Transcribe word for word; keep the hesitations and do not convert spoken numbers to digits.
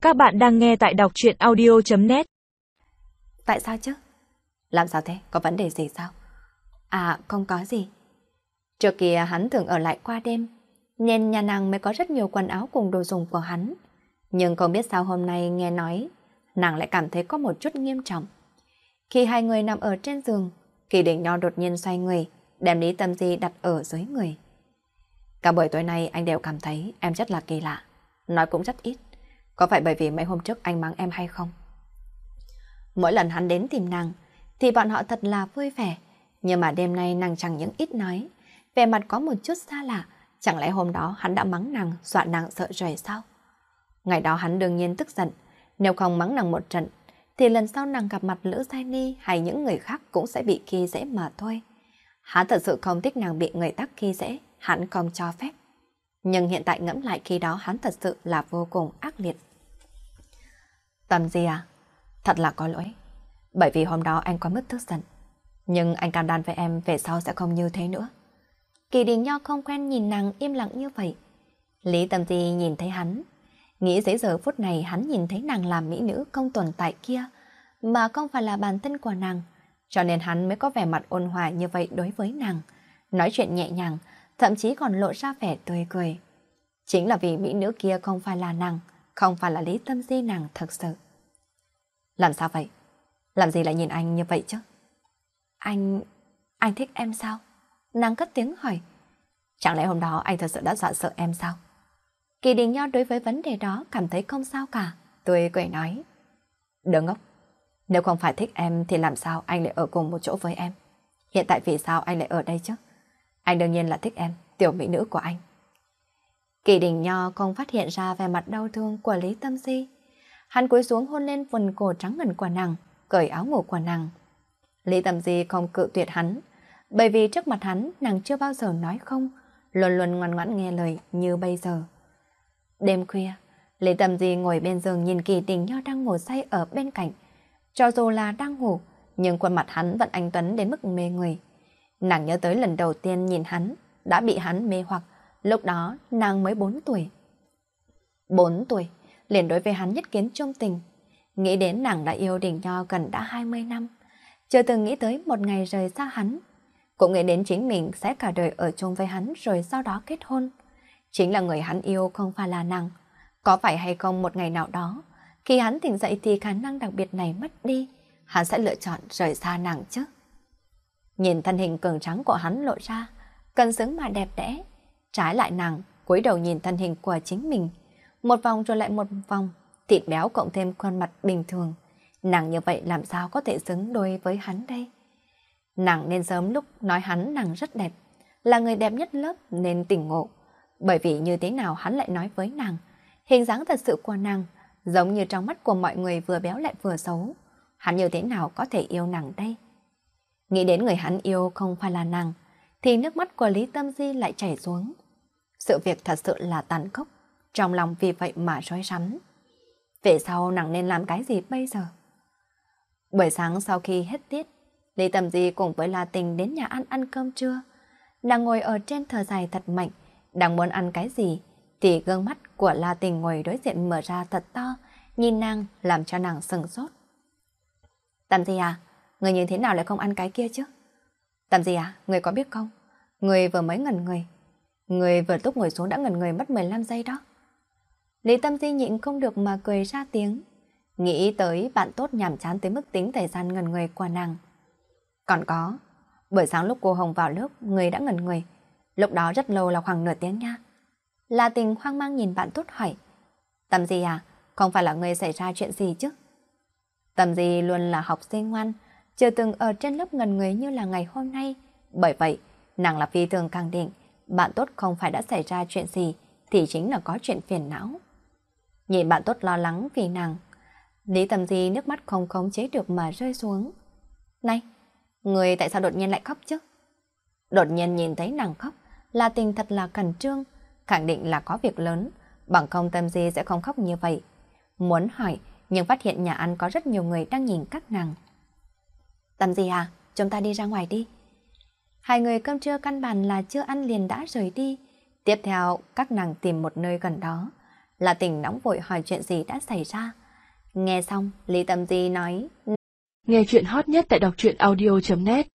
Các bạn đang nghe tại đọc truyện audio chấm net. Tại sao chứ? Làm sao thế? Có vấn đề gì sao? À, không có gì. Trước kia hắn thường ở lại qua đêm, nên nhà nàng mới có rất nhiều quần áo cùng đồ dùng của hắn. Nhưng không biết sao hôm nay nghe nói, nàng lại cảm thấy có một chút nghiêm trọng. Khi hai người nằm ở trên giường, Kỳ Đình Nho đột nhiên xoay người, đem Lý Tâm Di đặt ở dưới người. Cả buổi tối nay anh đều cảm thấy em rất là kỳ lạ, nói cũng rất ít. Có phải bởi vì mấy hôm trước anh mắng em hay không? Mỗi lần hắn đến tìm nàng, thì bọn họ thật là vui vẻ. Nhưng mà đêm nay nàng chẳng những ít nói, vẻ mặt có một chút xa lạ. Chẳng lẽ hôm đó hắn đã mắng nàng, dọa nàng sợ rời sao? Ngày đó hắn đương nhiên tức giận. Nếu không mắng nàng một trận, thì lần sau nàng gặp mặt Lữ Giai Ni hay những người khác cũng sẽ bị khi dễ mà thôi. Hắn thật sự không thích nàng bị người khác khi dễ, hắn không cho phép. Nhưng hiện tại ngẫm lại khi đó hắn thật sự là vô cùng ác liệt. Tâm Di à, thật là có lỗi. Bởi vì hôm đó anh quá mức tức giận. Nhưng anh cam đoan với em về sau sẽ không như thế nữa. Kỳ Đình Nho không quen nhìn nàng im lặng như vậy. Lý Tâm Di nhìn thấy hắn, nghĩ tới giờ phút này hắn nhìn thấy nàng làm mỹ nữ không tồn tại kia, mà không phải là bản thân của nàng. Cho nên hắn mới có vẻ mặt ôn hòa như vậy đối với nàng. Nói chuyện nhẹ nhàng, thậm chí còn lộ ra vẻ tươi cười. Chính là vì mỹ nữ kia không phải là nàng, không phải là Lý Tâm Di nàng thật sự. Làm sao vậy? Làm gì lại nhìn anh như vậy chứ? Anh... anh thích em sao? Nàng cất tiếng hỏi. Chẳng lẽ hôm đó anh thật sự đã dọa sợ em sao? Kỳ Đình Nho đối với vấn đề đó cảm thấy không sao cả. Tôi cười nói. Đứa ngốc. Nếu không phải thích em thì làm sao anh lại ở cùng một chỗ với em? Hiện tại vì sao anh lại ở đây chứ? Anh đương nhiên là thích em, tiểu mỹ nữ của anh. Kỳ Đình Nho không phát hiện ra vẻ mặt đau thương của Lý Tâm Di. Hắn cúi xuống hôn lên phần cổ trắng ngần của nàng, cởi áo ngủ của nàng. Lý Tâm Di không cự tuyệt hắn, bởi vì trước mặt hắn nàng chưa bao giờ nói không, luôn luôn ngoan ngoãn nghe lời như bây giờ. Đêm khuya, Lý Tâm Di ngồi bên giường nhìn Kỳ Đình Nho đang ngủ say ở bên cạnh. Cho dù là đang ngủ, nhưng khuôn mặt hắn vẫn anh tuấn đến mức mê người. Nàng nhớ tới lần đầu tiên nhìn hắn, đã bị hắn mê hoặc, lúc đó nàng mới bốn tuổi. bốn tuổi, liền đối với hắn nhất kiến trung tình. Nghĩ đến nàng đã yêu Đình Nho gần đã hai mươi năm, chưa từng nghĩ tới một ngày rời xa hắn. Cũng nghĩ đến chính mình sẽ cả đời ở chung với hắn rồi sau đó kết hôn. Chính là người hắn yêu không phải là nàng. Có phải hay không một ngày nào đó, khi hắn tỉnh dậy thì khả năng đặc biệt này mất đi, hắn sẽ lựa chọn rời xa nàng chứ? Nhìn thân hình cường trắng của hắn lộ ra, cân xứng mà đẹp đẽ. Trái lại nàng, cúi đầu nhìn thân hình của chính mình. Một vòng rồi lại một vòng, thịt béo cộng thêm khuôn mặt bình thường. Nàng như vậy làm sao có thể xứng đôi với hắn đây? Nàng nên sớm lúc nói hắn nàng rất đẹp, là người đẹp nhất lớp nên tỉnh ngộ. Bởi vì như thế nào hắn lại nói với nàng, hình dáng thật sự của nàng, giống như trong mắt của mọi người vừa béo lại vừa xấu. Hắn như thế nào có thể yêu nàng đây? Nghĩ đến người hắn yêu không phải là nàng, thì nước mắt của Lý Tâm Di lại chảy xuống. Sự việc thật sự là tàn khốc, trong lòng vì vậy mà rối rắm. Về sau nàng nên làm cái gì bây giờ? Buổi sáng sau khi hết tiết, Lý Tâm Di cùng với La Tình đến nhà ăn ăn cơm trưa. Nàng ngồi ở trên thở dài thật mạnh, đang muốn ăn cái gì, thì gương mắt của La Tình ngồi đối diện mở ra thật to, nhìn nàng làm cho nàng sừng sốt. Tâm Di à, người như thế nào lại không ăn cái kia chứ? Tâm Di à, người có biết không? Người vừa mới ngẩn người. Người vừa lúc ngồi xuống đã ngẩn người mất mười lăm giây đó. Lý Tâm Di nhịn không được mà cười ra tiếng. Nghĩ tới bạn tốt nhàm chán tới mức tính thời gian ngẩn người của nàng. Còn có, buổi sáng lúc cô Hồng vào lớp, người đã ngẩn người. Lúc đó rất lâu là khoảng nửa tiếng nha. La Tình hoang mang nhìn bạn tốt hỏi. Tâm Di à, không phải là người xảy ra chuyện gì chứ? Tâm Di luôn là học sinh ngoan, chưa từng ở trên lớp ngẩn người như là ngày hôm nay. Bởi vậy, nàng là phi thường khẳng định, bạn tốt không phải đã xảy ra chuyện gì, thì chính là có chuyện phiền não. Nhìn bạn tốt lo lắng vì nàng, Lý Tâm Di nước mắt không khống chế được mà rơi xuống. Này, người tại sao đột nhiên lại khóc chứ? Đột nhiên nhìn thấy nàng khóc, La Tình thật là khẩn trương, khẳng định là có việc lớn, bằng không Tâm Di sẽ không khóc như vậy. Muốn hỏi, nhưng phát hiện nhà ăn có rất nhiều người đang nhìn các nàng. Tâm Di à, chúng ta đi ra ngoài đi. Hai người cơm trưa căn bản là chưa ăn liền đã rời đi. Tiếp theo, các nàng tìm một nơi gần đó, La Tình nóng vội hỏi chuyện gì đã xảy ra. Nghe xong, Lý Tâm Di nói: Nghe chuyện hot nhất tại đọc truyện audio chấm net